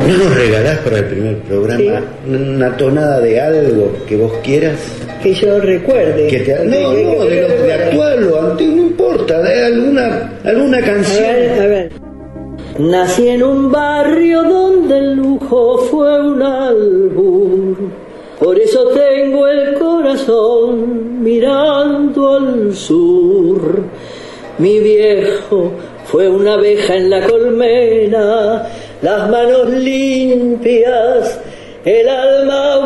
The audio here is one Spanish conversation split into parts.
¿No nos regalás para el primer programa una tonada de algo que vos quieras? Que yo recuerde. De actual o antiguo, no importa, de alguna canción. A ver. Nací en un barrio donde el lujo fue un albur. Por eso tengo el corazón mirando al sur. Mi viejo fue una abeja en la colmena, las manos limpias, el alma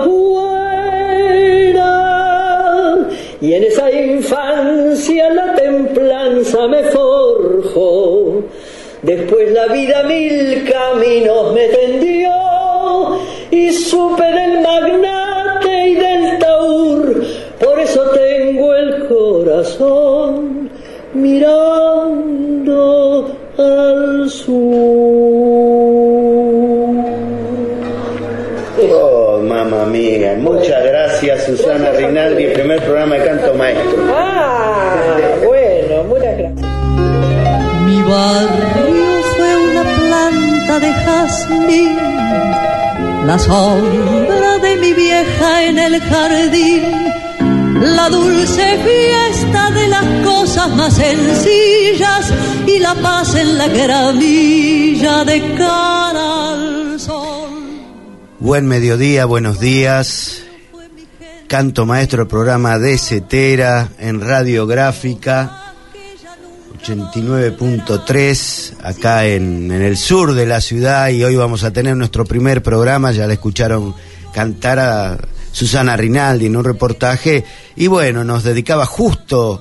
buena. Y en esa infancia la templanza me forjó. Después la vida mil caminos me tendió y supe del magnate y del taur. Por eso tengo el corazón mirando al sur. Oh, mamá mía, muchas gracias, Susana Rinaldi, primer programa de Canto Maestro. Bueno, muchas gracias. Mi barrio fue una planta de jazmín, la sombra de mi vieja en el jardín, la dulce fiesta de las cosas más sencillas y la paz en la gramilla de cara al sol. Buen mediodía, buenos días. Canto Maestro, el programa de Cetera en Radiográfica 89.3, acá en el sur de la ciudad, y hoy vamos a tener nuestro primer programa. Ya la escucharon cantar a Susana Rinaldi en un reportaje, y bueno, nos dedicaba justo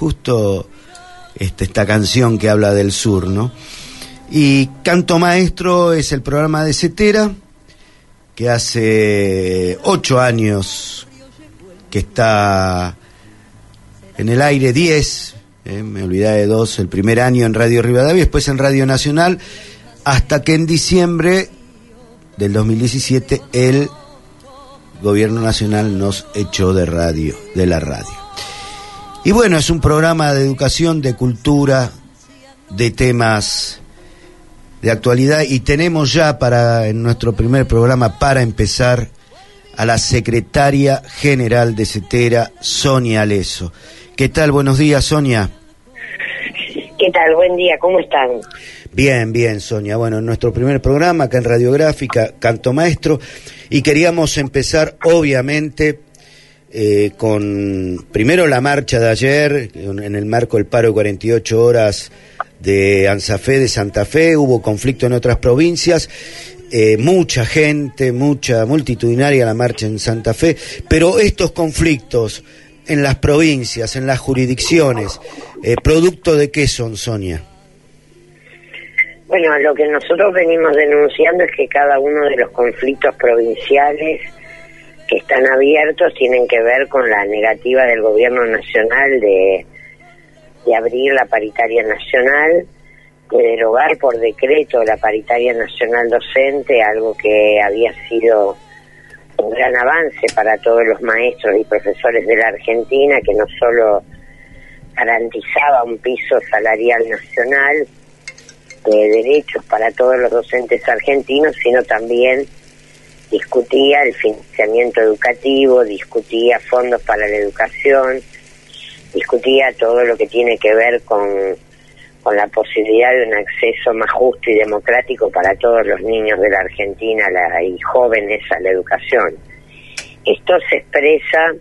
esta canción que habla del sur, ¿no? Y Canto Maestro es el programa de Cetera, que hace 8 años que está en el aire, 10, me olvidé de 2, el primer año en Radio Rivadavia, después en Radio Nacional, hasta que en diciembre del 2017 el Gobierno Nacional nos echó de la radio. Y bueno, es un programa de educación, de cultura, de temas de actualidad, y tenemos ya en nuestro primer programa, para empezar, a la secretaria general de Cetera, Sonia Leso. ¿Qué tal? Buenos días, Sonia. ¿Qué tal? Buen día, ¿cómo están? Bien, Sonia. Bueno, en nuestro primer programa, acá en Radiográfica, Canto Maestro, y queríamos empezar, obviamente, con primero la marcha de ayer, en el marco del paro de 48 horas de ANSAFE de Santa Fe. Hubo conflicto en otras provincias, mucha gente, multitudinaria la marcha en Santa Fe, pero estos conflictos en las provincias, en las jurisdicciones, ¿producto de qué son, Sonia? Bueno, lo que nosotros venimos denunciando es que cada uno de los conflictos provinciales que están abiertos tienen que ver con la negativa del gobierno nacional de abrir la paritaria nacional, de derogar por decreto la paritaria nacional docente, algo que había sido un gran avance para todos los maestros y profesores de la Argentina, que no solo garantizaba un piso salarial nacional de derechos para todos los docentes argentinos, sino también discutía el financiamiento educativo, discutía fondos para la educación, discutía todo lo que tiene que ver con la posibilidad de un acceso más justo y democrático para todos los niños de la Argentina y jóvenes a la educación. Esto se expresa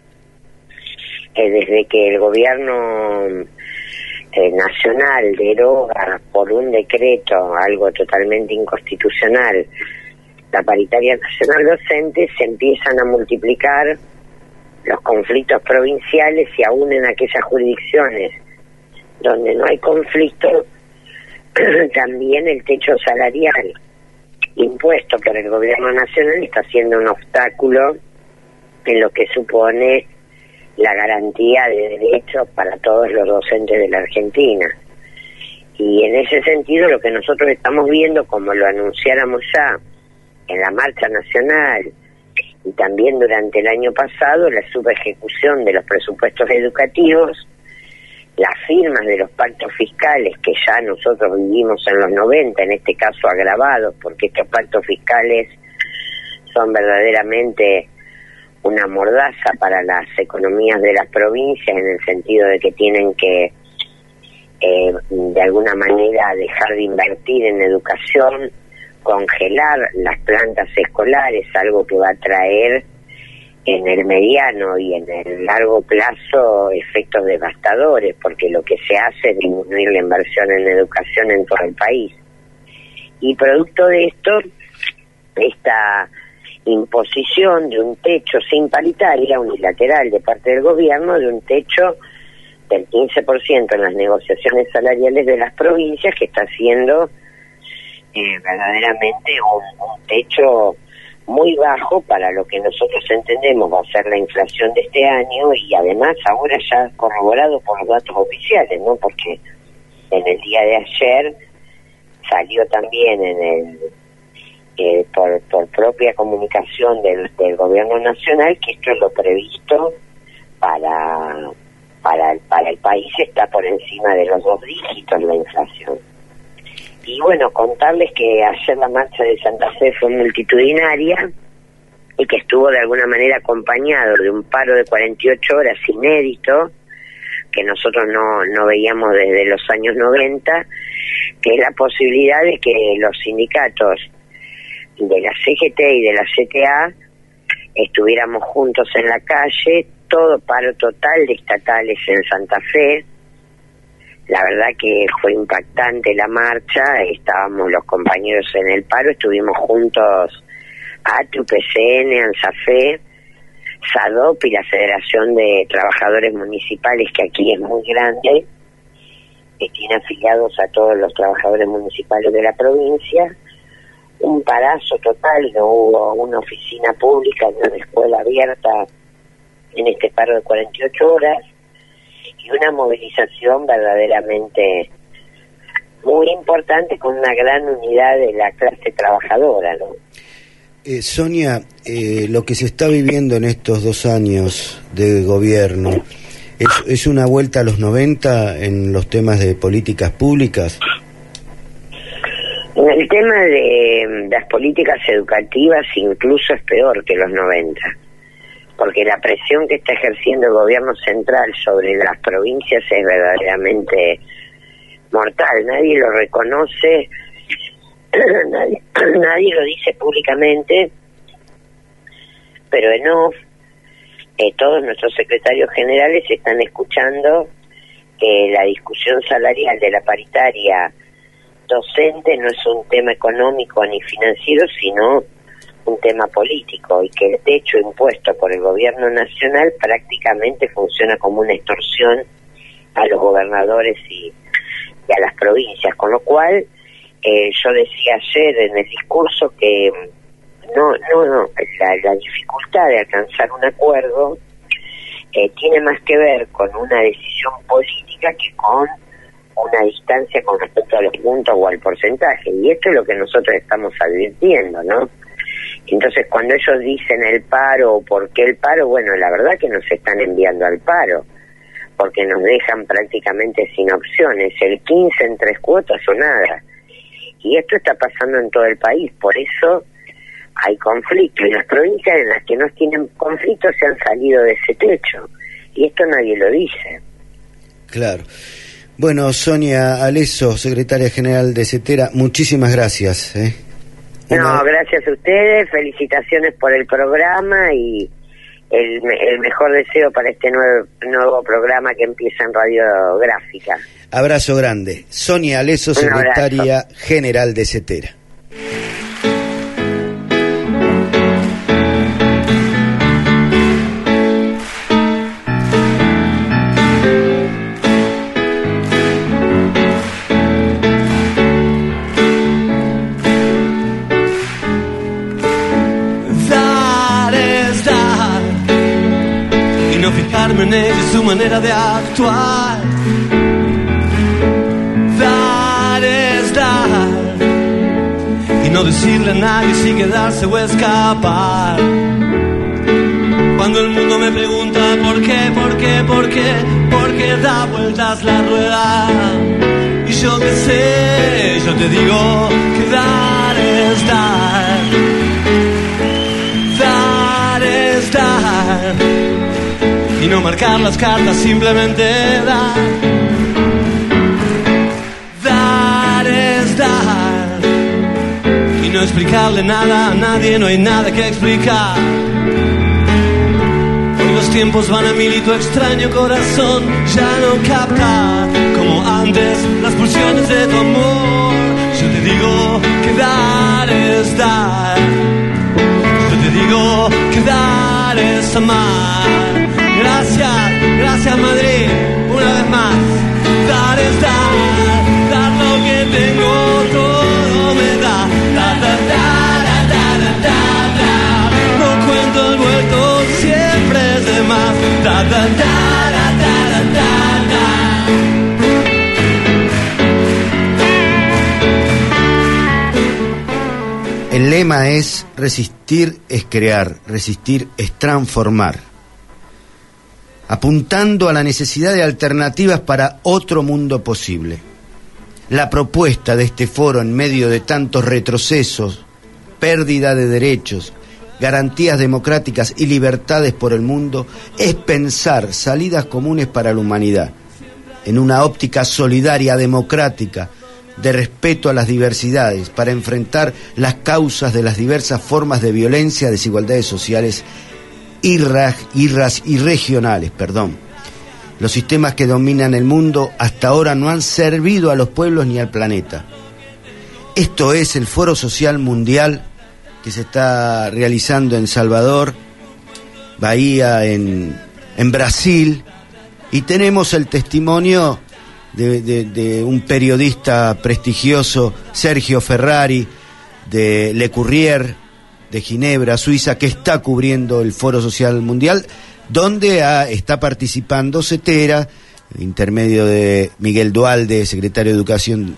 desde que el gobierno nacional deroga por un decreto, algo totalmente inconstitucional, la paritaria nacional docente, se empiezan a multiplicar los conflictos provinciales, y aún en aquellas jurisdicciones donde no hay conflicto, también el techo salarial impuesto por el gobierno nacional está siendo un obstáculo en lo que supone la garantía de derechos para todos los docentes de la Argentina. Y en ese sentido, lo que nosotros estamos viendo, como lo anunciáramos ya en la marcha nacional y también durante el año pasado, la subejecución de los presupuestos educativos, las firmas de los pactos fiscales que ya nosotros vivimos en los 90, en este caso agravados, porque estos pactos fiscales son verdaderamente una mordaza para las economías de las provincias, en el sentido de que tienen que de alguna manera dejar de invertir en educación, congelar las plantas escolares, algo que va a traer en el mediano y en el largo plazo efectos devastadores, porque lo que se hace es disminuir la inversión en educación en todo el país. Y producto de esto, esta imposición de un techo sin paritaria, unilateral de parte del gobierno, de un techo del 15% en las negociaciones salariales de las provincias, que está siendo verdaderamente un techo muy bajo para lo que nosotros entendemos va a ser la inflación de este año, y además ahora ya corroborado por los datos oficiales, ¿no? Porque en el día de ayer salió también por propia comunicación del gobierno nacional que esto es lo previsto para el país, está por encima de los 2 dígitos la inflación. Y bueno, contarles que ayer la marcha de Santa Fe fue multitudinaria y que estuvo de alguna manera acompañado de un paro de 48 horas inédito, que nosotros no veíamos desde los años 90, que es la posibilidad de que los sindicatos de la CGT y de la CTA estuviéramos juntos en la calle, todo paro total de estatales en Santa Fe. La verdad que fue impactante la marcha, estábamos los compañeros en el paro, estuvimos juntos ATU, PCN, ANSAFE, SADOP y la Federación de Trabajadores Municipales, que aquí es muy grande, que tiene afiliados a todos los trabajadores municipales de la provincia. Un parazo total, no hubo una oficina pública ni una escuela abierta en este paro de 48 horas, y una movilización verdaderamente muy importante con una gran unidad de la clase trabajadora, ¿no? Sonia, lo que se está viviendo en estos 2 años de gobierno, ¿es una vuelta a los 90 en los temas de políticas públicas? En el tema de las políticas educativas incluso es peor que los 90, porque la presión que está ejerciendo el gobierno central sobre las provincias es verdaderamente mortal. Nadie lo reconoce, nadie lo dice públicamente, pero en off todos nuestros secretarios generales están escuchando que la discusión salarial de la paritaria docente no es un tema económico ni financiero, sino un tema político, y que el techo impuesto por el gobierno nacional prácticamente funciona como una extorsión a los gobernadores y a las provincias, con lo cual yo decía ayer en el discurso que la dificultad de alcanzar un acuerdo tiene más que ver con una decisión política que con una distancia con respecto a los puntos o al porcentaje, y esto es lo que nosotros estamos advirtiendo, ¿no? Entonces, cuando ellos dicen el paro o por qué el paro, bueno, la verdad que nos están enviando al paro, porque nos dejan prácticamente sin opciones, el 15 en 3 cuotas o nada, y esto está pasando en todo el país, por eso hay conflicto, y las provincias en las que no tienen conflicto se han salido de ese techo, y esto nadie lo dice. Claro. Bueno, Sonia Alesso, secretaria general de CETERA, muchísimas gracias. No, gracias a ustedes, felicitaciones por el programa y el mejor deseo para este nuevo programa que empieza en Radiográfica. Abrazo grande. Sonia Alesso, secretaria general de CETERA. En ella y su manera de actuar. Dar es dar y no decirle a nadie si quedarse o escapar. Cuando el mundo me pregunta Porque da vueltas la rueda. Y yo qué sé, yo te digo que dar es dar. Dar es dar. Y no marcar las cartas, simplemente dar. Dar es dar. Y no explicarle nada a nadie, no hay nada que explicar. Los tiempos van a mil y tu extraño corazón ya no capta como antes las pulsiones de tu amor. Yo te digo que dar es dar. Yo te digo que dar es amar. Gracias Madrid, una vez más. Dar es dar, dar lo que tengo, todo me da. Da, da, da, da, da, da, da, da. No cuento el vuelto, siempre es de más. Da, da, da, da, da, da, da. El lema es: resistir es crear, resistir es transformar, apuntando a la necesidad de alternativas para otro mundo posible. La propuesta de este foro, en medio de tantos retrocesos, pérdida de derechos, garantías democráticas y libertades por el mundo, es pensar salidas comunes para la humanidad, en una óptica solidaria, democrática, de respeto a las diversidades, para enfrentar las causas de las diversas formas de violencia, desigualdades sociales y regionales. Los sistemas que dominan el mundo hasta ahora no han servido a los pueblos ni al planeta. Esto es el Foro Social Mundial que se está realizando en Salvador, Bahía, en Brasil, y tenemos el testimonio de un periodista prestigioso, Sergio Ferrari, de Le Courrier, de Ginebra, Suiza, que está cubriendo el Foro Social Mundial, donde está participando CETERA, intermedio de Miguel Dualde, secretario de Educación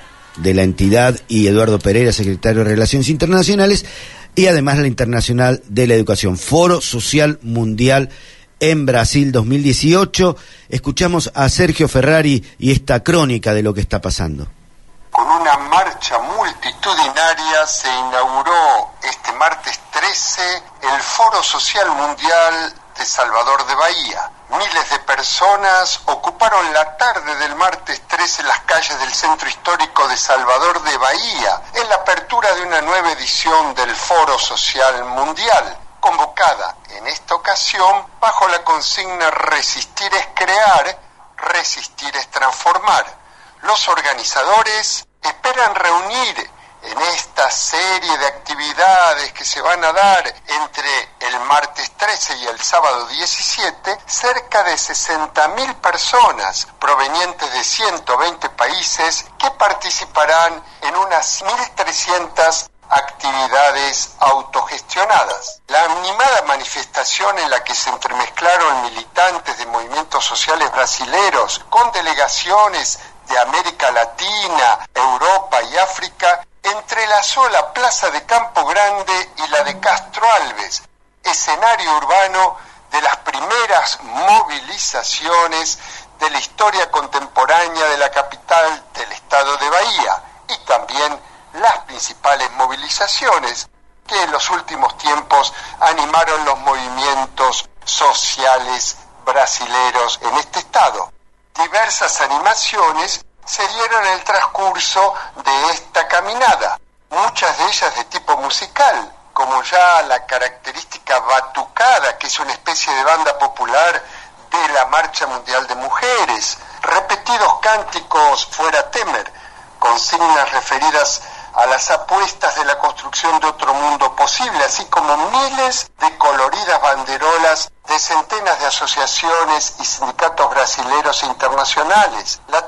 de la entidad, y Eduardo Pereira, secretario de Relaciones Internacionales, y además la Internacional de la Educación. Foro Social Mundial en Brasil 2018. Escuchamos a Sergio Ferrari y esta crónica de lo que está pasando. Con una marcha multitudinaria se inauguró este martes 13 el Foro Social Mundial de Salvador de Bahía. Miles de personas ocuparon la tarde del martes 13 las calles del centro histórico de Salvador de Bahía en la apertura de una nueva edición del Foro Social Mundial, convocada en esta ocasión bajo la consigna resistir es crear, resistir es transformar. Los organizadores esperan reunir en esta serie de actividades que se van a dar entre el martes 13 y el sábado 17, cerca de 60.000 personas provenientes de 120 países que participarán en unas 1.300 actividades autogestionadas. La animada manifestación en la que se entremezclaron militantes de movimientos sociales brasileros con delegaciones de América Latina, Europa y África entrelazó la plaza de Campo Grande y la de Castro Alves, escenario urbano de las primeras movilizaciones de la historia contemporánea de la capital del estado de Bahía, y también las principales movilizaciones que en los últimos tiempos animaron los movimientos sociales brasileros en este estado. Diversas animaciones se dieron en el transcurso de esta caminada, muchas de ellas de tipo musical, como ya la característica batucada, que es una especie de banda popular de la Marcha Mundial de Mujeres, repetidos cánticos fuera Temer, consignas referidas a las apuestas de la construcción de otro mundo posible, así como miles de coloridas banderolas de centenas de asociaciones y sindicatos brasileros e internacionales. La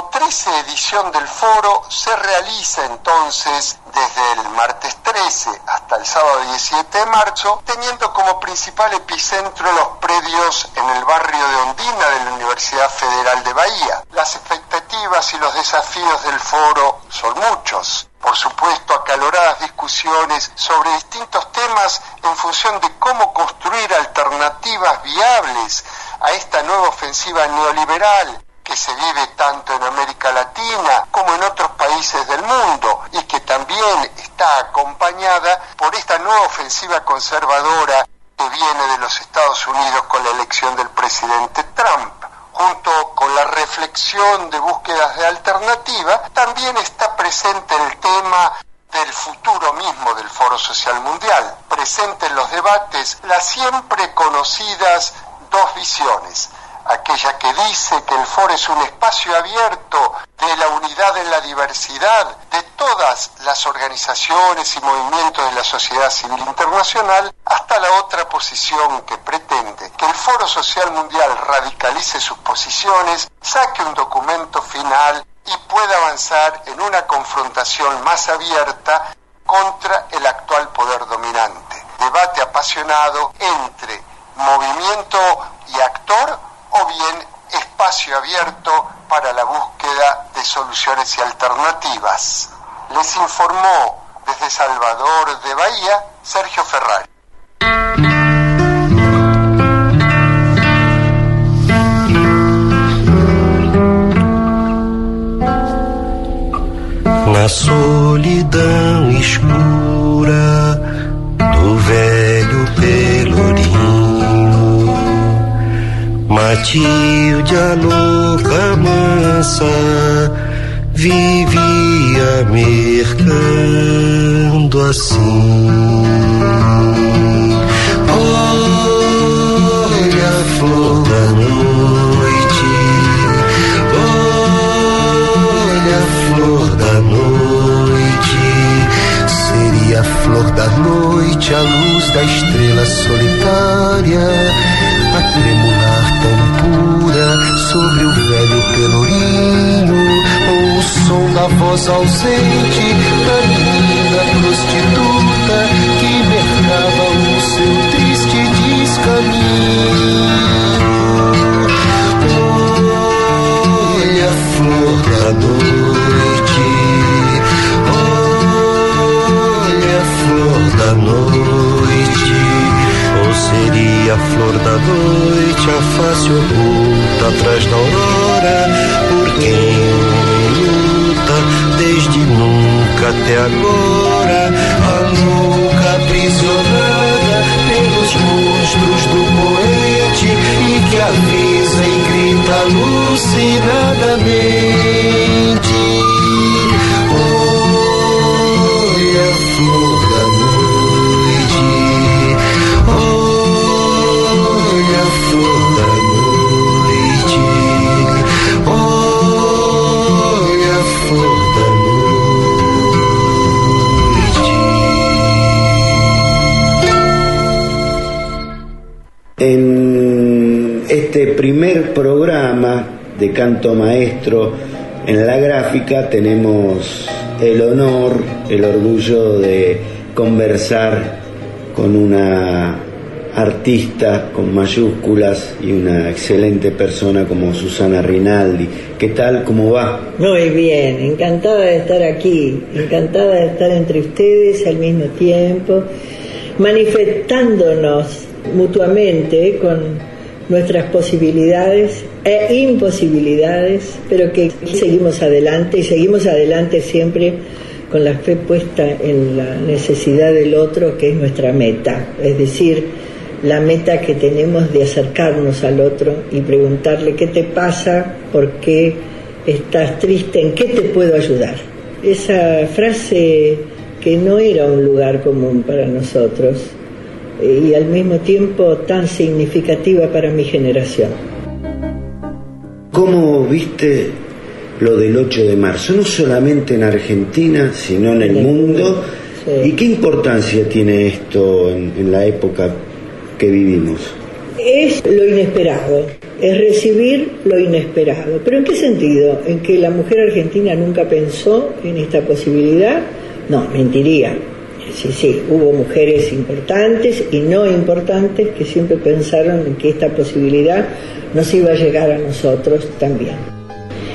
13ª edición del foro se realiza entonces desde el martes 13 hasta el sábado 17 de marzo, teniendo como principal epicentro los predios en el barrio de Ondina de la Universidad Federal de Bahía. Las expectativas y los desafíos del foro son muchos. Por supuesto, acaloradas discusiones sobre distintos temas en función de cómo construir alternativas viables a esta nueva ofensiva neoliberal que se vive tanto en América Latina como en otros países del mundo y que también está acompañada por esta nueva ofensiva conservadora que viene de los Estados Unidos con la elección del presidente Trump. Junto con la reflexión de búsquedas de alternativa, también está presente el tema del futuro mismo del Foro Social Mundial. Presente en los debates las siempre conocidas dos visiones. Aquella que dice que el foro es un espacio abierto de la unidad en la diversidad de todas las organizaciones y movimientos de la sociedad civil internacional, hasta la otra posición que pretende que el Foro Social Mundial radicalice sus posiciones, saque un documento final y pueda avanzar en una confrontación más abierta contra el actual poder dominante. Debate apasionado entre movimiento y actor, o bien espacio abierto para la búsqueda de soluciones y alternativas. Les informó desde Salvador de Bahía, Sergio Ferrari. Na solidão escura do velho Pelourinho, Matilde, a louca mansa, vivia mercando assim. Olha a flor da noite, olha a flor da noite, seria a flor da noite, a luz da estrela solitária, a tremular tão pura sobre o velho Pelourinho, ou o som da voz ausente da menina prostituta que mercava o seu triste descaminho. Olha a flor da noite, olha a flor da noite, ou seria a flor da noite, a face oculta atrás da aurora, por quem luta desde nunca até agora, a louca aprisionada pelos monstros do poente e que avisa e grita alucinadamente. Olha a flor da noite, olha a flor da noite, olha a flor da noite. En este primer programa de Canto Maestro en la gráfica tenemos el honor, el orgullo de conversar con una artista con mayúsculas y una excelente persona como Susana Rinaldi. ¿Qué tal? ¿Cómo va? Muy bien, encantada de estar aquí, encantada de estar entre ustedes al mismo tiempo, manifestándonos mutuamente con nuestras posibilidades e imposibilidades, pero que seguimos adelante y seguimos adelante siempre con la fe puesta en la necesidad del otro, que es nuestra meta, es decir, la meta que tenemos de acercarnos al otro y preguntarle qué te pasa, por qué estás triste, en qué te puedo ayudar. Esa frase que no era un lugar común para nosotros y al mismo tiempo tan significativa para mi generación. ¿Cómo viste lo del 8 de marzo? No solamente en Argentina, sino en el mundo. Sí. ¿Y qué importancia tiene esto en la época que vivimos? Es lo inesperado, es recibir lo inesperado. ¿Pero en qué sentido? ¿En que la mujer argentina nunca pensó en esta posibilidad? No, mentiría. Sí, hubo mujeres importantes y no importantes que siempre pensaron en que esta posibilidad nos iba a llegar a nosotros también.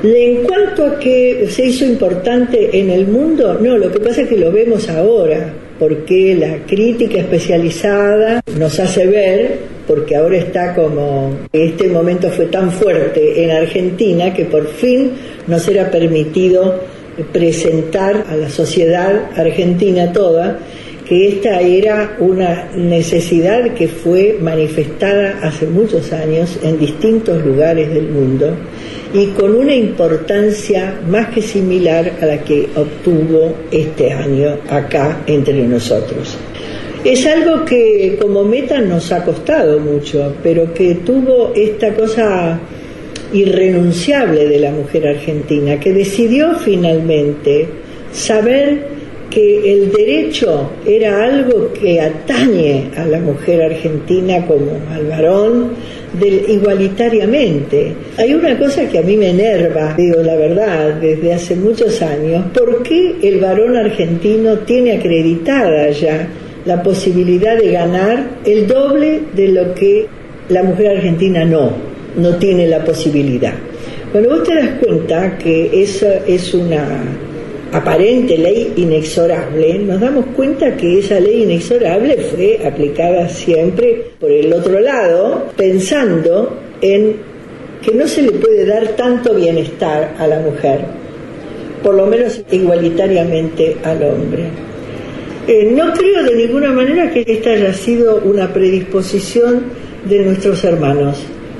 En cuanto a que se hizo importante en el mundo, no, lo que pasa es que lo vemos ahora, porque la crítica especializada nos hace ver, porque ahora está como, este momento fue tan fuerte en Argentina que por fin nos era permitido presentar a la sociedad argentina toda que esta era una necesidad que fue manifestada hace muchos años en distintos lugares del mundo y con una importancia más que similar a la que obtuvo este año acá entre nosotros. Es algo que como meta nos ha costado mucho, pero que tuvo esta cosa irrenunciable de la mujer argentina, que decidió finalmente saber que el derecho era algo que atañe a la mujer argentina como al varón igualitariamente. Hay una cosa que a mí me enerva, digo la verdad, desde hace muchos años: ¿por qué el varón argentino tiene acreditada ya la posibilidad de ganar el doble de lo que la mujer argentina no tiene la posibilidad? Bueno, vos te das cuenta que eso es una aparente ley inexorable. Nos damos cuenta que esa ley inexorable fue aplicada siempre por el otro lado, pensando en que no se le puede dar tanto bienestar a la mujer, por lo menos igualitariamente al hombre. No creo de ninguna manera que esta haya sido una predisposición de nuestros hermanos.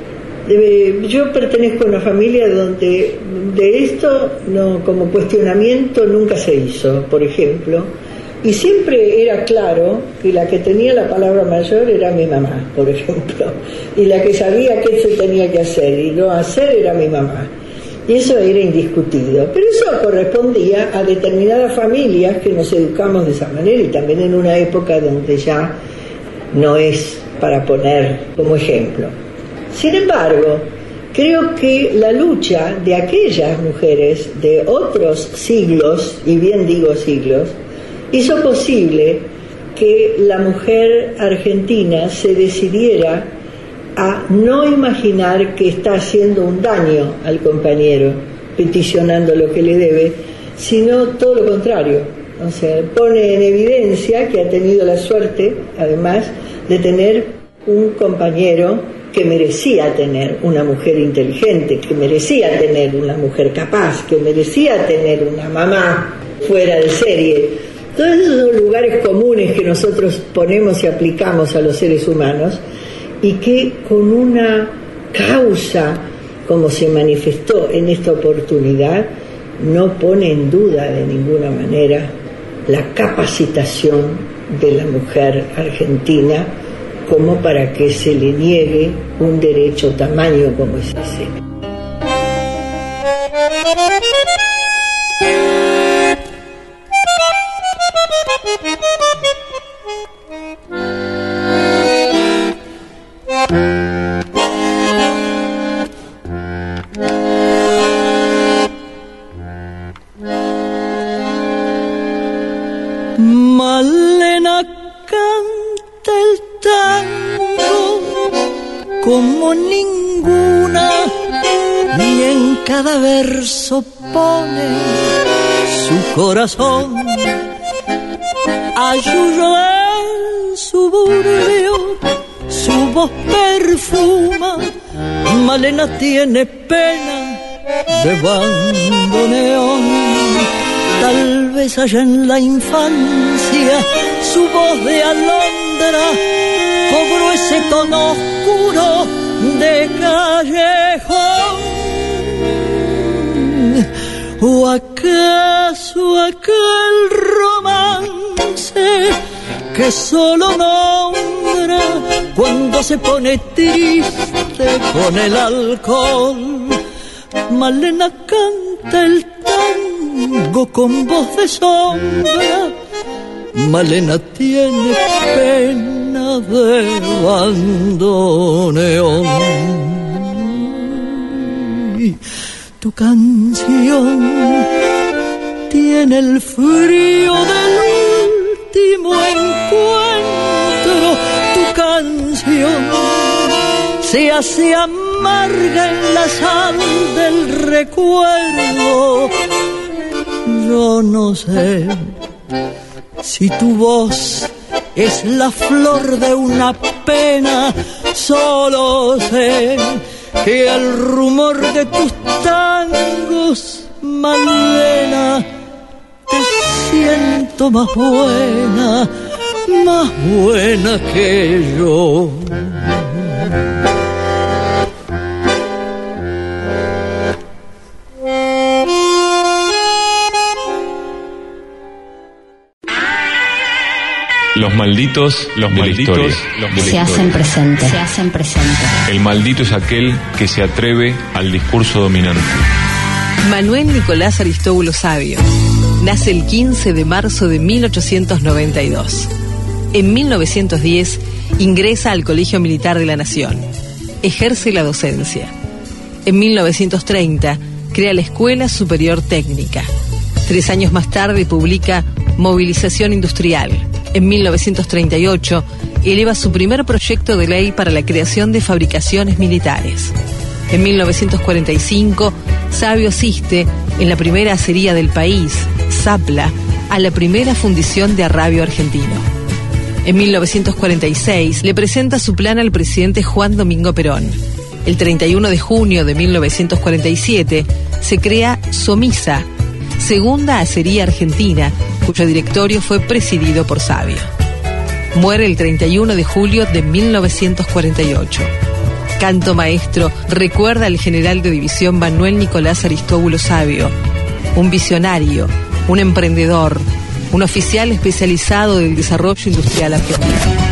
Yo pertenezco a una familia donde de esto como cuestionamiento nunca se hizo, por ejemplo, y siempre era claro que la que tenía la palabra mayor era mi mamá, por ejemplo, y la que sabía qué se tenía que hacer y no hacer era mi mamá, y eso era indiscutido. Pero eso correspondía a determinadas familias que nos educamos de esa manera, y también en una época donde ya no es para poner como ejemplo. Sin embargo, creo que la lucha de aquellas mujeres de otros siglos, y bien digo siglos, hizo posible que la mujer argentina se decidiera a no imaginar que está haciendo un daño al compañero, peticionando lo que le debe, sino todo lo contrario. O sea, pone en evidencia que ha tenido la suerte, además, de tener un compañero que merecía tener una mujer inteligente, que merecía tener una mujer capaz, que merecía tener una mamá fuera de serie. Todos esos son lugares comunes que nosotros ponemos y aplicamos a los seres humanos y que con una causa, como se manifestó en esta oportunidad, no pone en duda de ninguna manera la capacitación de la mujer argentina como para que se le niegue un derecho tamaño como es ese. Malena canta el tango como ninguna, y en cada verso pone su corazón. Ayuyo el suburbio, su voz perfuma. Malena tiene pena de bandoneón. Tal vez allá en la infancia su voz de alondra cobró ese tono oscuro de callejón. ¿O acaso aquel romance que solo nombra cuando se pone triste con el alcohol? Malena canta el tango con voz de sombra. Malena tiene pena de bandoneón. Tu canción tiene el frío del último encuentro. Tu canción se hace amarga en la sal del recuerdo. Yo no sé si tu voz es la flor de una pena, solo sé que el rumor de tus tangos, Malena, te siento más buena que yo. Los malditos de la historia. Se hacen presentes. El maldito es aquel que se atreve al discurso dominante. Manuel Nicolás Aristóbulo Savio nace el 15 de marzo de 1892. En 1910 ingresa al Colegio Militar de la Nación. Ejerce la docencia. En 1930 crea la Escuela Superior Técnica. 3 años más tarde publica Movilización Industrial. En 1938 eleva su primer proyecto de ley para la creación de fabricaciones militares. En 1945, Savio asiste en la primera acería del país, Zapla, a la primera fundición de arrabio argentino. En 1946 le presenta su plan al presidente Juan Domingo Perón. El 31 de junio de 1947 se crea Somisa, segunda acería argentina, cuyo directorio fue presidido por Savio. Muere el 31 de julio de 1948. Canto Maestro recuerda al general de división Manuel Nicolás Aristóbulo Savio, un visionario, un emprendedor, un oficial especializado del desarrollo industrial argentino.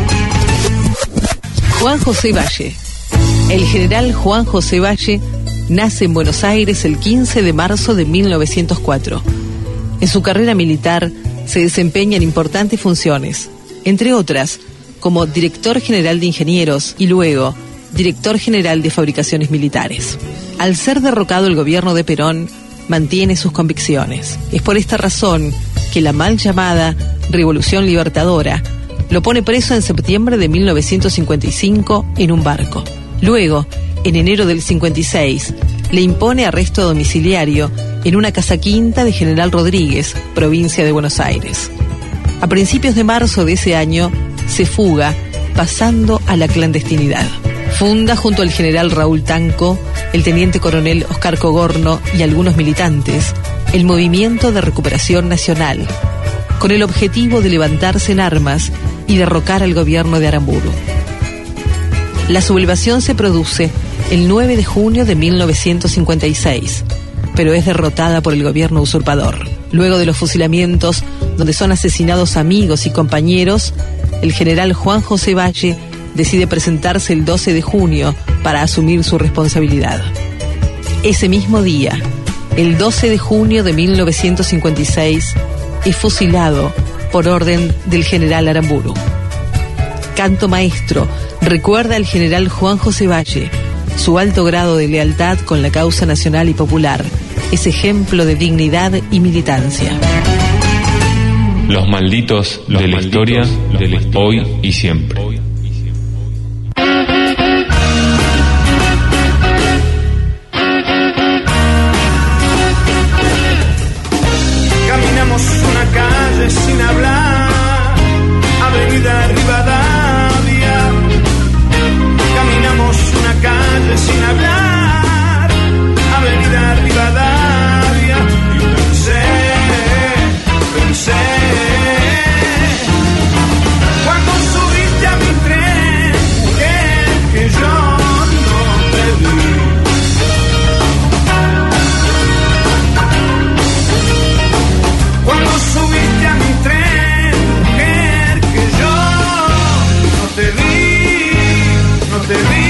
Juan José Valle. El general Juan José Valle nace en Buenos Aires el 15 de marzo de 1904. En su carrera militar se desempeña en importantes funciones, entre otras, como director general de ingenieros y luego director general de fabricaciones militares. Al ser derrocado el gobierno de Perón, mantiene sus convicciones. Es por esta razón que la mal llamada Revolución Libertadora lo pone preso en septiembre de 1955 en un barco. Luego, en enero del 56, le impone arresto domiciliario en una casa quinta de General Rodríguez, provincia de Buenos Aires. A principios de marzo de ese año, se fuga, pasando a la clandestinidad. Funda junto al general Raúl Tanco, el teniente coronel Oscar Cogorno y algunos militantes, el Movimiento de Recuperación Nacional, con el objetivo de levantarse en armas y derrocar al gobierno de Aramburu. La sublevación se produce el 9 de junio de 1956, pero es derrotada por el gobierno usurpador. Luego de los fusilamientos, donde son asesinados amigos y compañeros, el general Juan José Valle decide presentarse el 12 de junio para asumir su responsabilidad. Ese mismo día, el 12 de junio de 1956, es fusilado por orden del general Aramburu. Canto Maestro recuerda al general Juan José Valle. Su alto grado de lealtad con la causa nacional y popular es ejemplo de dignidad y militancia. Los malditos de la historia, hoy y siempre. Caminamos una calle sin hablar, Avenida Rivadavia. Caminamos una calle sin hablar, Avenida Rivadavia. Y pensé, cuando subiste a mi tren, que yo no te vi. Cuando subiste a mi tren, que yo no te vi, no te vi.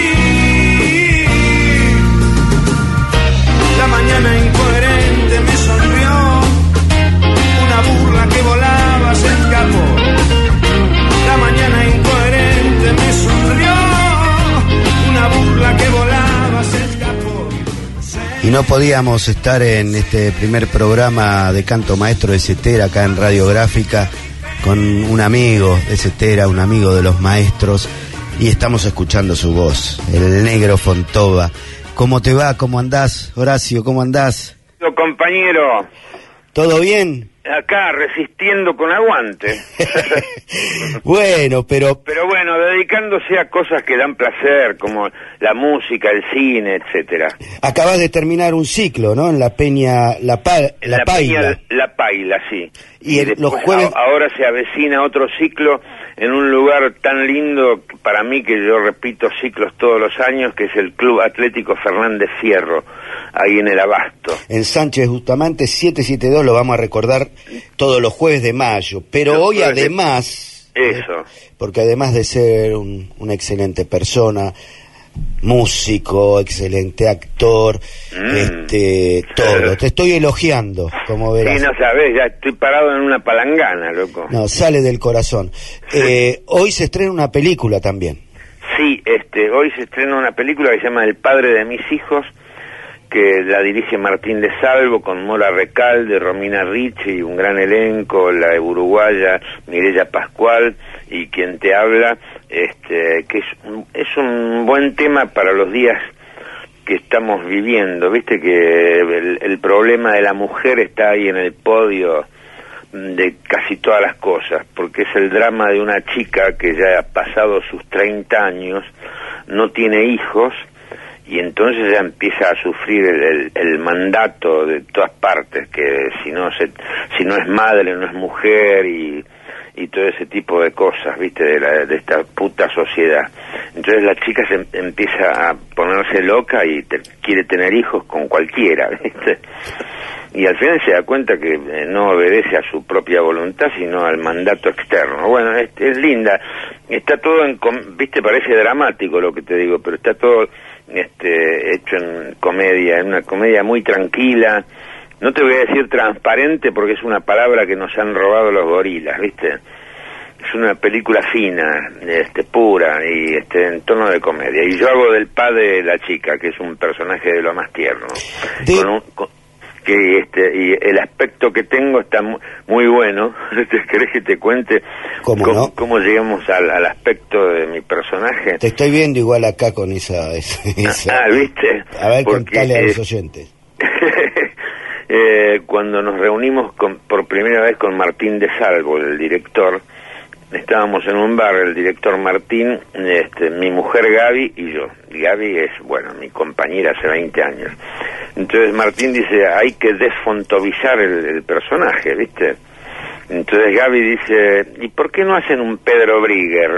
La mañana incoherente me sonrió, una burla que volaba se escapó. La mañana incoherente me sonrió, una burla que volaba se escapó. Y no podíamos estar en este primer programa de Canto Maestro de Cetera, acá en Radiográfica, con un amigo de Cetera, un amigo de los maestros, Y estamos escuchando su voz, el negro Fontova. ¿Cómo te va? ¿Cómo andás, Horacio? ¿Cómo andás? Compañero. ¿Todo bien? Acá, resistiendo con aguante. Bueno, pero bueno, dedicándose a cosas que dan placer, como la música, el cine, etcétera. Acabas de terminar un ciclo, ¿no? En la Peña La Paila. Peña La Paila, sí. Y los jueves... Ahora se avecina otro ciclo en un lugar tan lindo para mí, que yo repito ciclos todos los años, que es el Club Atlético Fernández Fierro, ahí en el Abasto. En Sánchez Bustamante 772, lo vamos a recordar todos los jueves de mayo. Pero hoy además, porque además de ser una excelente persona, músico, excelente actor, todo, te estoy elogiando, como verás. Sí, no sabes, ya estoy parado en una palangana, loco. No, sale del corazón. Hoy se estrena una película también. Sí, hoy se estrena una película que se llama El padre de mis hijos, que la dirige Martín de Salvo, con Mora Recalde, Romina Ricci, y un gran elenco, la uruguaya Mireya Pascual, y quien te habla, que es un buen tema para los días que estamos viviendo. Viste que el problema de la mujer está ahí en el podio de casi todas las cosas, porque es el drama de una chica que ya ha pasado sus 30 años, no tiene hijos, y entonces ya empieza a sufrir el mandato de todas partes, que si no es madre, no es mujer, y todo ese tipo de cosas, viste, de esta puta sociedad. Entonces la chica se empieza a ponerse loca y quiere tener hijos con cualquiera, viste, y al final se da cuenta que no obedece a su propia voluntad, sino al mandato externo. Bueno, es linda, está todo viste, parece dramático lo que te digo, pero está todo hecho en comedia, en una comedia muy tranquila. No te voy a decir transparente porque es una palabra que nos han robado los gorilas, ¿viste? Es una película fina, pura y en tono de comedia. Y yo hago del padre de la chica, que es un personaje de lo más tierno. Y el aspecto que tengo está muy bueno. ¿Querés que te cuente cómo llegamos al aspecto de mi personaje? Te estoy viendo igual acá con esa... ¿viste? A ver, contale a los oyentes. Cuando nos reunimos por primera vez con Martín de Salvo, el director, estábamos en un bar, el director Martín, mi mujer Gaby y yo. Gaby es, mi compañera hace 20 años. Entonces Martín dice, hay que desfontovizar el personaje, ¿viste? Entonces Gaby dice, ¿y por qué no hacen un Pedro Brigger?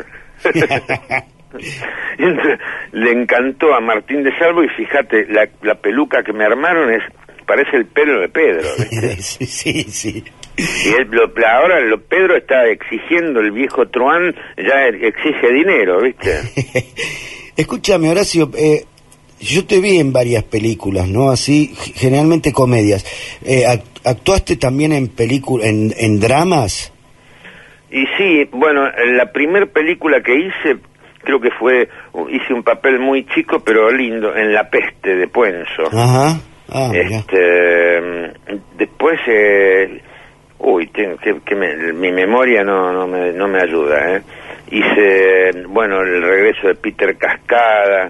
Entonces, le encantó a Martín de Salvo, y fíjate, la peluca que me armaron parece el pelo de Pedro, ¿viste? Sí. Y ahora Pedro está exigiendo, el viejo Truán ya exige dinero, ¿viste? Escúchame, Horacio, yo te vi en varias películas, ¿no? Así, generalmente comedias. ¿Actuaste también en dramas? Y sí, la primer película que hice, creo que hice un papel muy chico pero lindo, en La peste de Puenzo. Ajá. Después mi memoria no me ayuda, hice el regreso de Peter Cascada,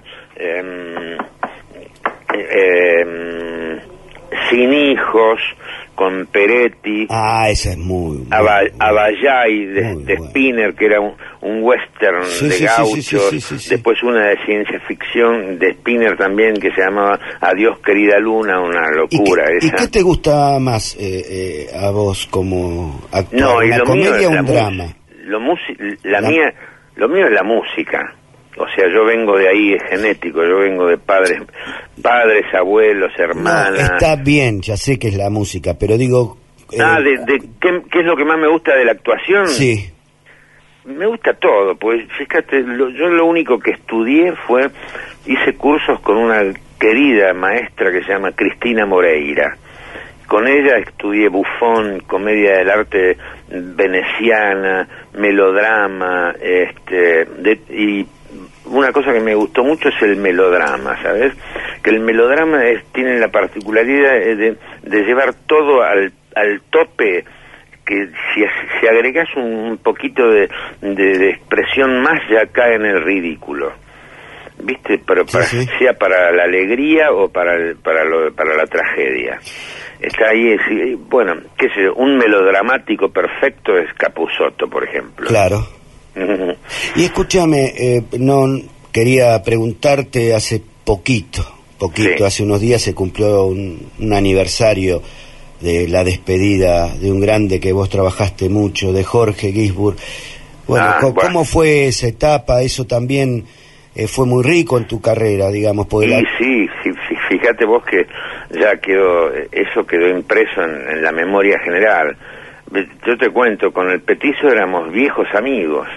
Sin hijos, con Peretti. Esa es muy Abayay de Spinner, que era un western de gauchos. Sí. Después una de ciencia ficción de Spinner también, que se llamaba Adiós querida luna, una locura. ¿Y qué te gusta más a vos como actor? No, ¿Una comedia o un drama? Lo mío es la música. O sea, yo vengo de ahí, es genético, yo vengo de padres, abuelos, hermanas. No, está bien, ya sé que es la música, pero digo... ¿qué es lo que más me gusta de la actuación? Sí. Me gusta todo, pues fíjate, yo lo único que estudié hice cursos con una querida maestra que se llama Cristina Moreira. Con ella estudié bufón, comedia del arte veneciana, melodrama, y una cosa que me gustó mucho es el melodrama, ¿sabes? Que el melodrama tiene la particularidad de llevar todo al tope, que si agregás un poquito de expresión más, ya cae en el ridículo, ¿viste? Pero sea para la alegría o para la tragedia. Está ahí, bueno, qué sé yo, un melodramático perfecto es Capusotto, por ejemplo. Claro. Y escúchame, no quería preguntarte, hace poquito, hace unos días se cumplió un aniversario de la despedida de un grande que vos trabajaste mucho, de Jorge Ginsburg. Bueno, ¿cómo fue esa etapa? Eso también fue muy rico en tu carrera, digamos. Sí, fíjate vos que ya eso quedó impreso en la memoria general. Yo te cuento, con el Petizo éramos viejos amigos.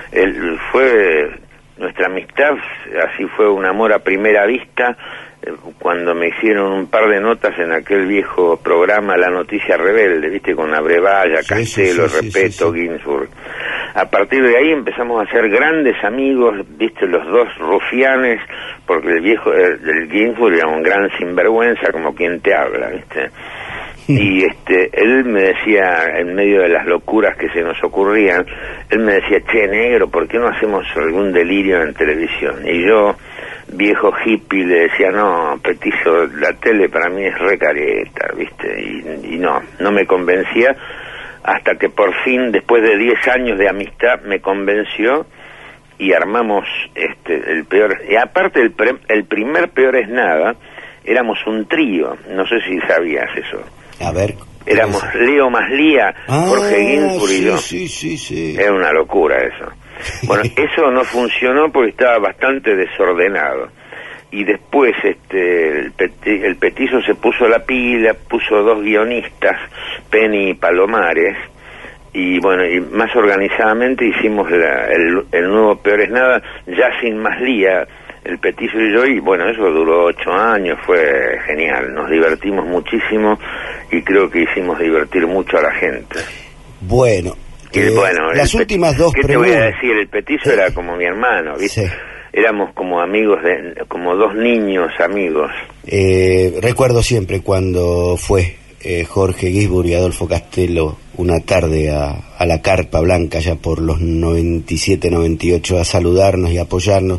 Nuestra amistad, así fue un amor a primera vista, cuando me hicieron un par de notas en aquel viejo programa La Noticia Rebelde, viste, con Abrevaya, Castelo, Repeto, Ginsburg. A partir de ahí empezamos a ser grandes amigos, viste, los dos rufianes, porque el viejo del Ginsburg era un gran sinvergüenza, como quien te habla, viste. Y él me decía, en medio de las locuras que se nos ocurrían, él me decía, che, negro, ¿por qué no hacemos algún delirio en televisión? Y yo, viejo hippie, le decía, no, Petizo, la tele para mí es re careta, ¿viste? Y no me convencía, hasta que por fin, después de 10 años de amistad, me convenció y armamos el peor. Y aparte, el primer Peor es Nada, éramos un trío, no sé si sabías eso. A ver. Éramos Leo más Lía, Jorge Ginsburg y yo. Sí. Era una locura eso. Bueno, eso no funcionó porque estaba bastante desordenado. Y después el Petizo se puso la pila, puso 2 guionistas, Penny y Palomares, y bueno, y más organizadamente hicimos el nuevo Peor es Nada, ya sin más Lía, el Petizo y yo, y bueno, eso duró 8 años, fue genial, nos divertimos muchísimo y creo que hicimos divertir mucho a la gente. Bueno, las últimas dos preguntas. ¿Qué te voy a decir? El Petizo era como mi hermano, ¿viste? Sí. Éramos como amigos, como 2 niños amigos. Recuerdo siempre cuando fue Jorge Ginsburg y Adolfo Castello una tarde a la Carpa Blanca, ya por los 97, 98, a saludarnos y apoyarnos.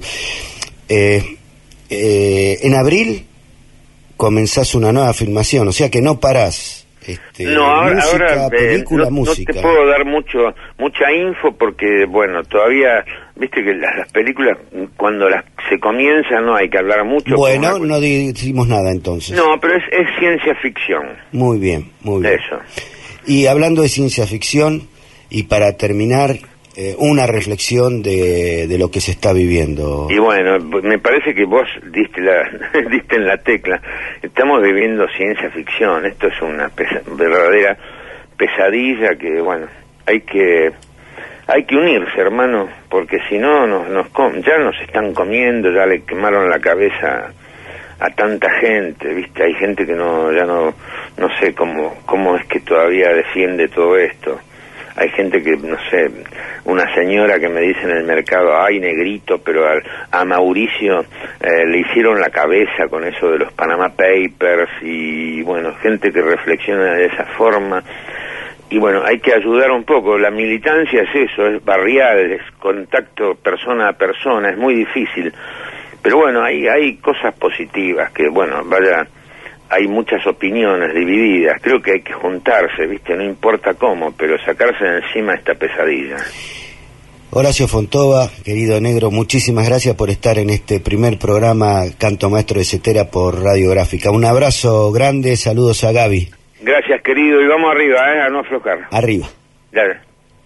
En abril comenzás una nueva filmación, o sea que no parás. Ahora película, no música. te puedo dar mucha info porque, bueno, todavía, viste que las películas, cuando se comienza no hay que hablar mucho. Bueno, no decimos nada entonces. No, pero es ciencia ficción. Muy bien. Eso. Y hablando de ciencia ficción, y para terminar, una reflexión de lo que se está viviendo. Y bueno, me parece que vos diste en la tecla. Estamos viviendo ciencia ficción. Esto es una verdadera pesadilla que, bueno, hay que unirse, hermano, porque si no ya nos están comiendo, ya le quemaron la cabeza a tanta gente, ¿viste? Hay gente que no sé cómo es que todavía defiende todo esto. Hay gente que, no sé, una señora que me dice en el mercado, ay, negrito, pero a Mauricio le hicieron la cabeza con eso de los Panama Papers, y bueno, gente que reflexiona de esa forma. Y bueno, hay que ayudar un poco. La militancia es eso, es barrial, es contacto persona a persona, es muy difícil. Pero bueno, hay cosas positivas que, bueno, hay muchas opiniones divididas. Creo que hay que juntarse, ¿viste? No importa cómo, pero sacarse de encima esta pesadilla. Horacio Fontova, querido negro, muchísimas gracias por estar en este primer programa Canto Maestro de Cetera por Radiográfica. Un abrazo grande, saludos a Gaby. Gracias, querido, y vamos arriba, a no aflojar. Arriba. Dale.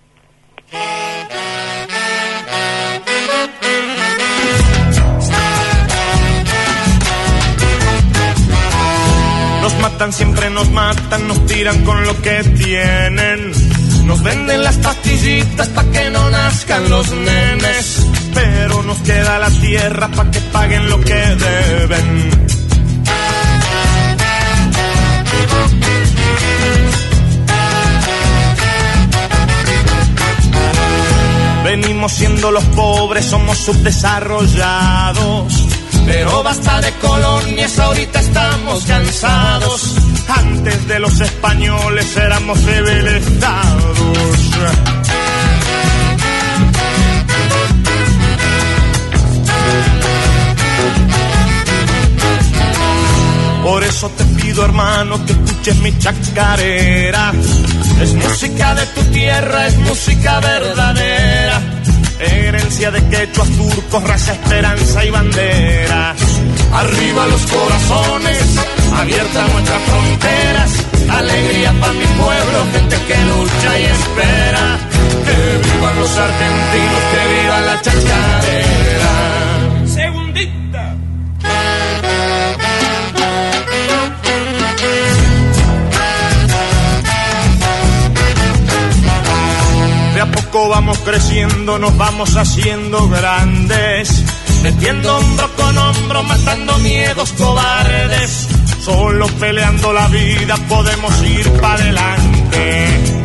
Nos matan, siempre nos matan, nos tiran con lo que tienen. Nos venden las pastillitas pa' que no nazcan los nenes. Pero nos queda la tierra pa' que paguen lo que deben. Venimos siendo los pobres, somos subdesarrollados. Pero basta de colonias, ahorita estamos cansados. Antes de los españoles éramos civilizados. pido, hermano, que escuches mi chacarera. Es música de tu tierra, es música verdadera. Herencia de quechuas, turcos, raza, esperanza y bandera. Arriba los corazones, abiertas nuestras fronteras. Alegría para mi pueblo, gente que lucha y espera. Que vivan los argentinos, que viva la chacarera. Segundita. De a poco vamos creciendo, nos vamos haciendo grandes, metiendo hombro con hombro, matando miedos cobardes. Solo peleando la vida podemos ir para adelante.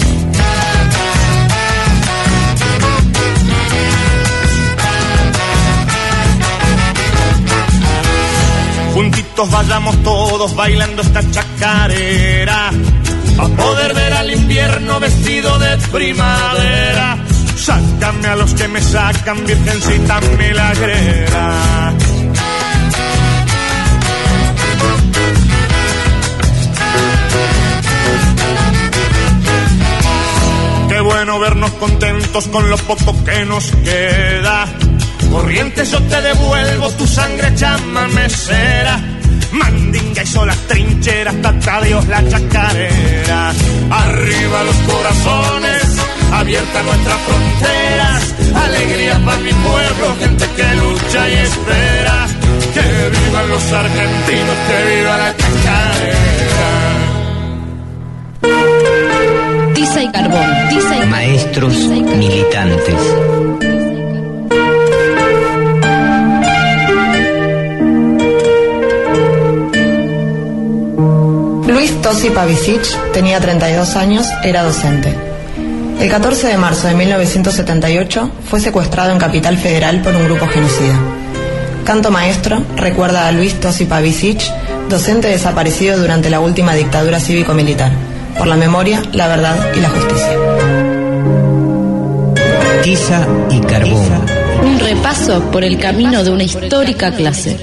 Juntitos vayamos todos bailando esta chacarera, pa' poder ver al invierno vestido de primavera. Sácame a los que me sacan, virgencita milagrera. Qué bueno vernos contentos con lo poco que nos queda. Corrientes, yo te devuelvo tu sangre chamamecera. Mandinga y solas trincheras, tata Dios la chacarera. Arriba los corazones, abiertas nuestras fronteras. Alegría para mi pueblo, gente que lucha y espera. Que vivan los argentinos, que viva la chacarera. Tiza y carbón, tiza y maestros militantes. Luis Tosi Pavicic tenía 32 años, era docente. El 14 de marzo de 1978 fue secuestrado en Capital Federal por un grupo genocida. Canto Maestro recuerda a Luis Tosi Pavicic, docente desaparecido durante la última dictadura cívico-militar, por la memoria, la verdad y la justicia. Tiza y carbón. Un repaso por el camino de una histórica clase.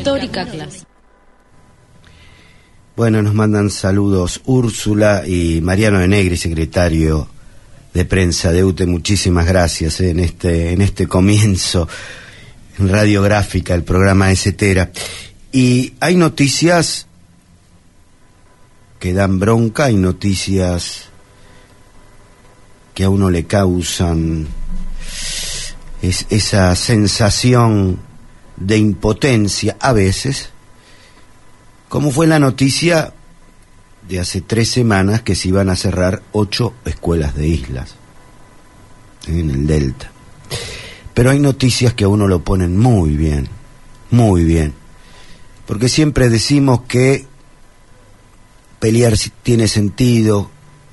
Bueno, nos mandan saludos Úrsula y Mariano de Negri, secretario de prensa de UTE. Muchísimas gracias en este comienzo en Radiográfica, el programa de Cetera. Y hay noticias que dan bronca, hay noticias que a uno le causan esa sensación de impotencia a veces, como fue la noticia de hace 3 semanas que se iban a cerrar 8 escuelas de islas en el Delta. Pero hay noticias que a uno lo ponen muy bien, porque siempre decimos que pelear tiene sentido,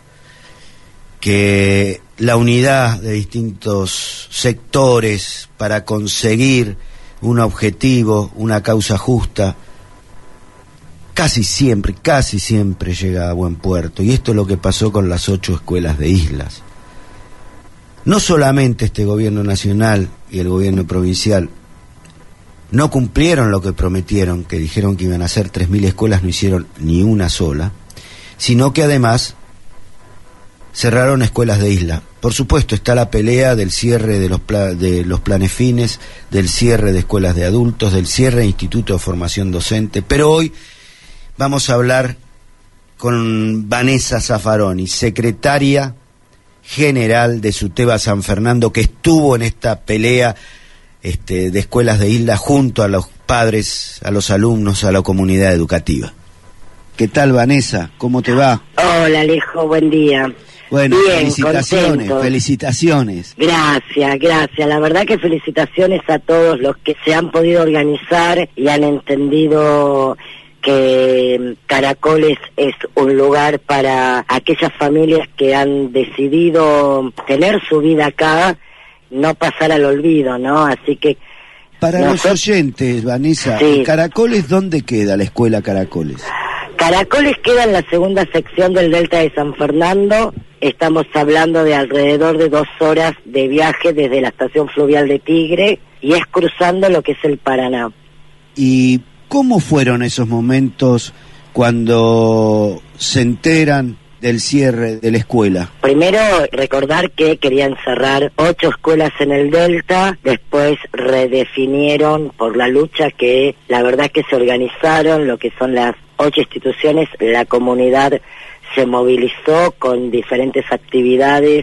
que la unidad de distintos sectores para conseguir un objetivo, una causa justa, casi siempre llega a buen puerto. Y esto es lo que pasó con las 8 escuelas de islas. No solamente este gobierno nacional y el gobierno provincial no cumplieron lo que prometieron, que dijeron que iban a hacer 3.000 escuelas, no hicieron ni una sola, sino que además cerraron escuelas de isla. Por supuesto está la pelea del cierre de los planes fines, del cierre de escuelas de adultos, del cierre de institutos de formación docente, pero hoy vamos a hablar con Vanessa Zaffaroni, secretaria general de SUTEBA San Fernando, que estuvo en esta pelea de escuelas de isla junto a los padres, a los alumnos, a la comunidad educativa. ¿Qué tal, Vanessa? ¿Cómo te va? Hola, Alejo, buen día. Bueno, bien, felicitaciones. Gracias. La verdad que felicitaciones a todos los que se han podido organizar y han entendido que Caracoles es un lugar para aquellas familias que han decidido tener su vida acá, no pasar al olvido, ¿no? Así que... Para los oyentes, Vanessa, sí. ¿Caracoles dónde queda la escuela Caracoles? Caracoles queda en la segunda sección del Delta de San Fernando. Estamos hablando de alrededor de 2 horas de viaje desde la estación fluvial de Tigre y es cruzando lo que es el Paraná. ¿Y cómo fueron esos momentos cuando se enteran del cierre de la escuela? Primero, recordar que querían cerrar 8 escuelas en el Delta, después redefinieron por la lucha que la verdad que se organizaron lo que son las 8 instituciones, la comunidad se movilizó con diferentes actividades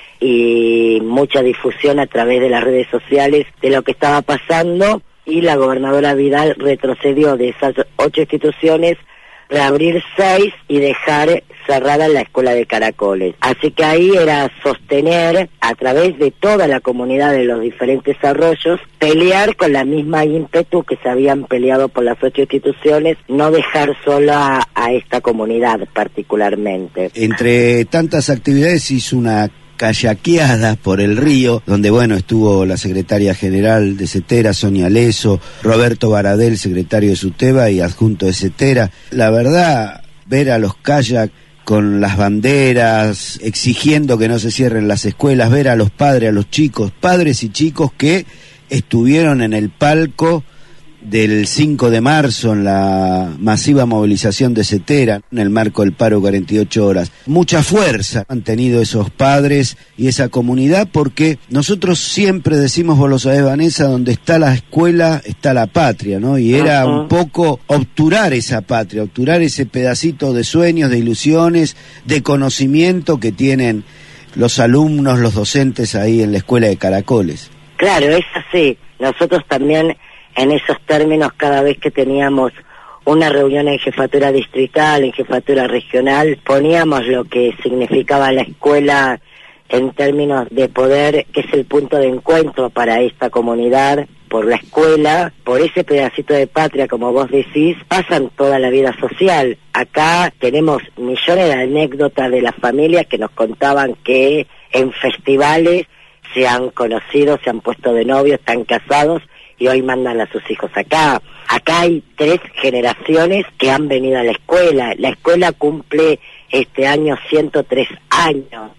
y mucha difusión a través de las redes sociales de lo que estaba pasando, y la gobernadora Vidal retrocedió de esas 8 instituciones, reabrir 6 y dejar cerrada la escuela de Caracoles. Así que ahí era sostener a través de toda la comunidad de los diferentes arroyos, pelear con la misma ímpetu que se habían peleado por las 8 instituciones, no dejar sola a esta comunidad particularmente. Entre tantas actividades hizo una kayakeada por el río, donde bueno, estuvo la secretaria general de CETERA, Sonia Leso, Roberto Baradel, secretario de SUTEBA y adjunto de CETERA. La verdad, ver a los kayak con las banderas, exigiendo que no se cierren las escuelas, ver a los padres, a los chicos, padres y chicos que estuvieron en el palco del 5 de marzo en la masiva movilización de CETERA, en el marco del paro 48 horas. Mucha fuerza han tenido esos padres y esa comunidad, porque nosotros siempre decimos, vos lo sabés, Vanessa, donde está la escuela está la patria, ¿no? Y era un poco obturar esa patria, obturar ese pedacito de sueños, de ilusiones, de conocimiento que tienen los alumnos, los docentes ahí en la escuela de Caracoles. Claro, es así. Nosotros también en esos términos, cada vez que teníamos una reunión en jefatura distrital, en jefatura regional, poníamos lo que significaba la escuela en términos de poder, que es el punto de encuentro para esta comunidad. Por la escuela, por ese pedacito de patria, como vos decís, pasan toda la vida social. Acá tenemos millones de anécdotas de las familias que nos contaban que en festivales se han conocido, se han puesto de novios, están casados y hoy mandan a sus hijos acá. Acá hay 3 generaciones que han venido a la escuela. La escuela cumple este año 103 años.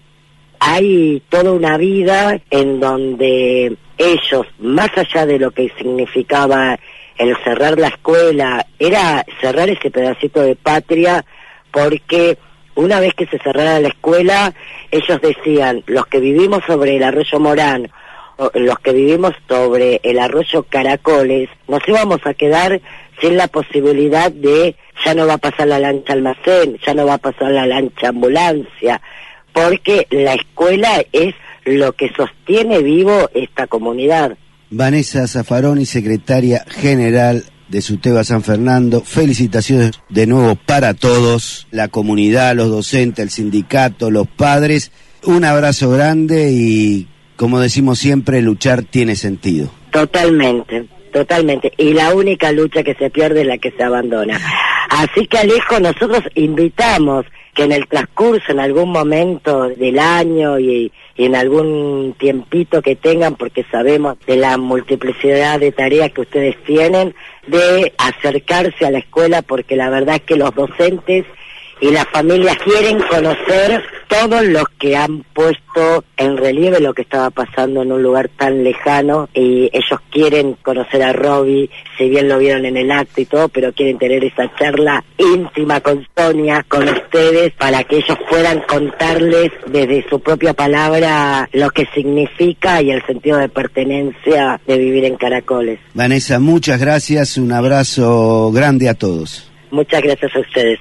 Hay toda una vida en donde ellos, más allá de lo que significaba el cerrar la escuela, era cerrar ese pedacito de patria, porque una vez que se cerrara la escuela, ellos decían, los que vivimos sobre el arroyo Morán, los que vivimos sobre el arroyo Caracoles, nos íbamos a quedar sin la posibilidad de, ya no va a pasar la lancha almacén, ya no va a pasar la lancha ambulancia, porque la escuela es lo que sostiene vivo esta comunidad. Vanessa Zaffaroni, secretaria general de SUTEBA San Fernando, felicitaciones de nuevo para todos, la comunidad, los docentes, el sindicato, los padres, un abrazo grande y, como decimos siempre, luchar tiene sentido. Totalmente, totalmente. Y la única lucha que se pierde es la que se abandona. Así que, Alejo, nosotros invitamos que en el transcurso, en algún momento del año y en algún tiempito que tengan, porque sabemos de la multiplicidad de tareas que ustedes tienen, de acercarse a la escuela, porque la verdad es que los docentes y las familias quieren conocer todos los que han puesto en relieve lo que estaba pasando en un lugar tan lejano, y ellos quieren conocer a Robbie, si bien lo vieron en el acto y todo, pero quieren tener esa charla íntima con Sonia, con ustedes, para que ellos puedan contarles desde su propia palabra lo que significa y el sentido de pertenencia de vivir en Caracoles. Vanessa, muchas gracias, un abrazo grande a todos. Muchas gracias a ustedes.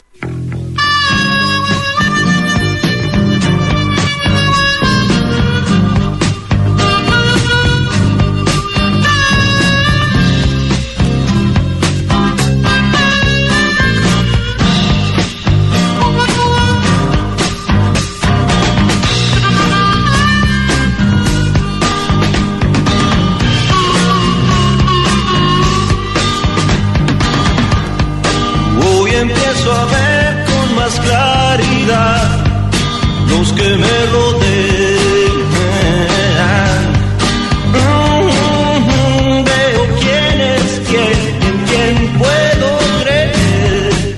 Empiezo a ver con más claridad los que me rodean. Veo quién es quién, en quién puedo creer.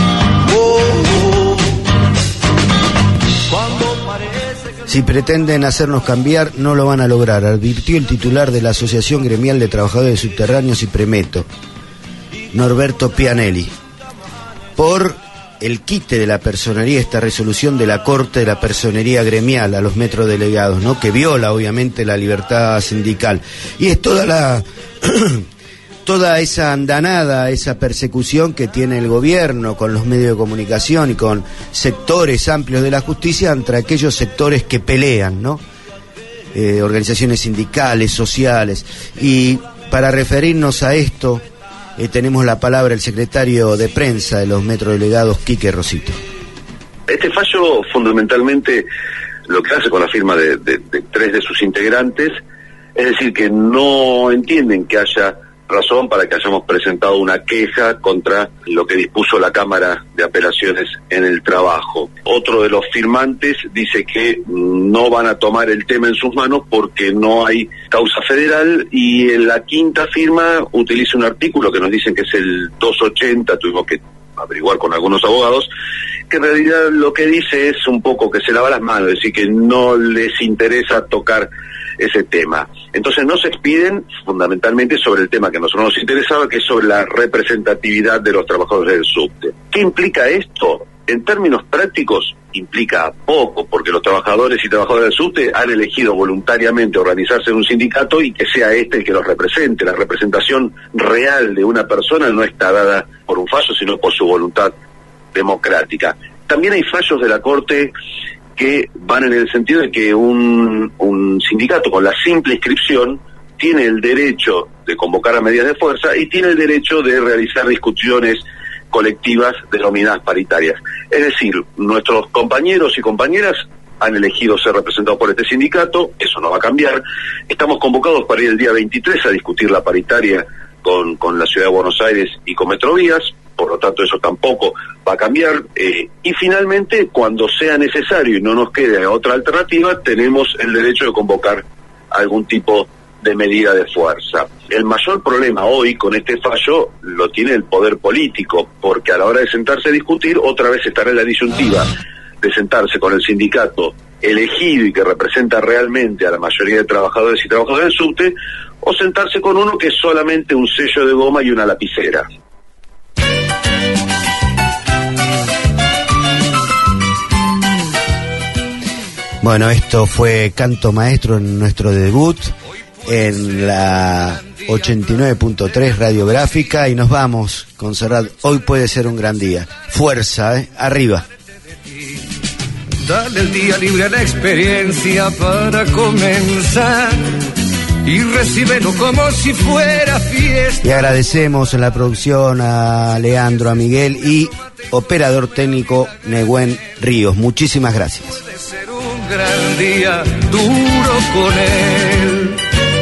Cuando parece que... Si pretenden hacernos cambiar, no lo van a lograr, advirtió el titular de la Asociación Gremial de Trabajadores Subterráneos y Premeto, Norberto Pianelli. por el quite de la personería, esta resolución de la Corte de la Personería Gremial a los metrodelegados, ¿no? Que viola obviamente la libertad sindical. Y es toda esa andanada, esa persecución que tiene el gobierno con los medios de comunicación y con sectores amplios de la justicia entre aquellos sectores que pelean, ¿no? Organizaciones sindicales, sociales. Y para referirnos a esto, tenemos la palabra el secretario de prensa de los metrodelegados, Quique Rosito. Este fallo fundamentalmente lo que hace con la firma de 3 de sus integrantes es decir que no entienden que haya razón para que hayamos presentado una queja contra lo que dispuso la Cámara de Apelaciones en el Trabajo. Otro de los firmantes dice que no van a tomar el tema en sus manos porque no hay causa federal, y en la quinta firma utiliza un artículo que nos dicen que es el 280, tuvimos que averiguar con algunos abogados, que en realidad lo que dice es un poco que se lava las manos, es decir, que no les interesa tocar ese tema. Entonces no se expiden fundamentalmente sobre el tema que a nosotros nos interesaba, que es sobre la representatividad de los trabajadores del subte. ¿Qué implica esto? En términos prácticos implica poco, porque los trabajadores y trabajadoras del subte han elegido voluntariamente organizarse en un sindicato y que sea este el que los represente. La representación real de una persona no está dada por un fallo, sino por su voluntad democrática. También hay fallos de la Corte que van en el sentido de que un sindicato con la simple inscripción tiene el derecho de convocar a medidas de fuerza y tiene el derecho de realizar discusiones colectivas denominadas paritarias. Es decir, nuestros compañeros y compañeras han elegido ser representados por este sindicato, eso no va a cambiar. Estamos convocados para ir el día 23 a discutir la paritaria con la Ciudad de Buenos Aires y con Metrovías, por lo tanto eso tampoco va a cambiar, y finalmente cuando sea necesario y no nos quede otra alternativa, tenemos el derecho de convocar algún tipo de medida de fuerza. El mayor problema hoy con este fallo lo tiene el poder político, porque a la hora de sentarse a discutir otra vez estará en la disyuntiva de sentarse con el sindicato elegido y que representa realmente a la mayoría de trabajadores y trabajadoras del subte, o sentarse con uno que es solamente un sello de goma y una lapicera. Bueno, esto fue Canto Maestro en nuestro debut en la 89.3 Radiográfica, y nos vamos con Serrat. Hoy puede ser un gran día. Fuerza, arriba. Dale el día libre a la experiencia para comenzar y recíbelo como si fuera fiesta. Y agradecemos en la producción a Leandro, a Miguel y operador técnico Nehuen Ríos. Muchísimas gracias. Puede ser un gran día duro con él.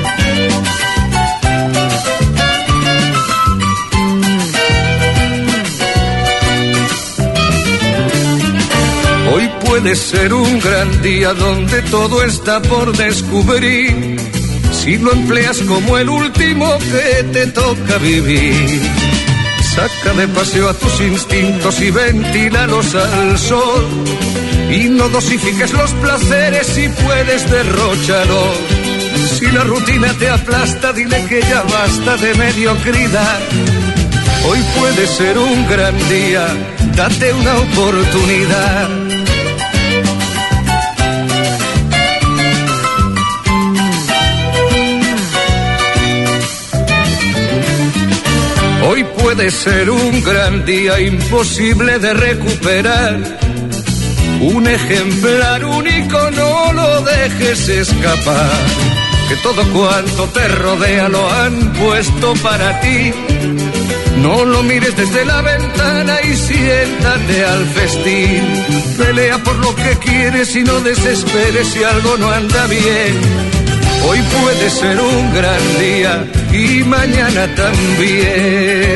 Hoy puede ser un gran día donde todo está por descubrir, si lo empleas como el último que te toca vivir. Saca de paseo a tus instintos y ventílalos al sol, y no dosifiques los placeres si puedes derróchalos. Si la rutina te aplasta, dile que ya basta de mediocridad. Hoy puede ser un gran día, date una oportunidad. Hoy puede ser un gran día imposible de recuperar. Un ejemplar único, no lo dejes escapar. Que todo cuanto te rodea lo han puesto para ti. No lo mires desde la ventana y siéntate al festín. Pelea por lo que quieres y no desesperes si algo no anda bien. Hoy puede ser un gran día y mañana también.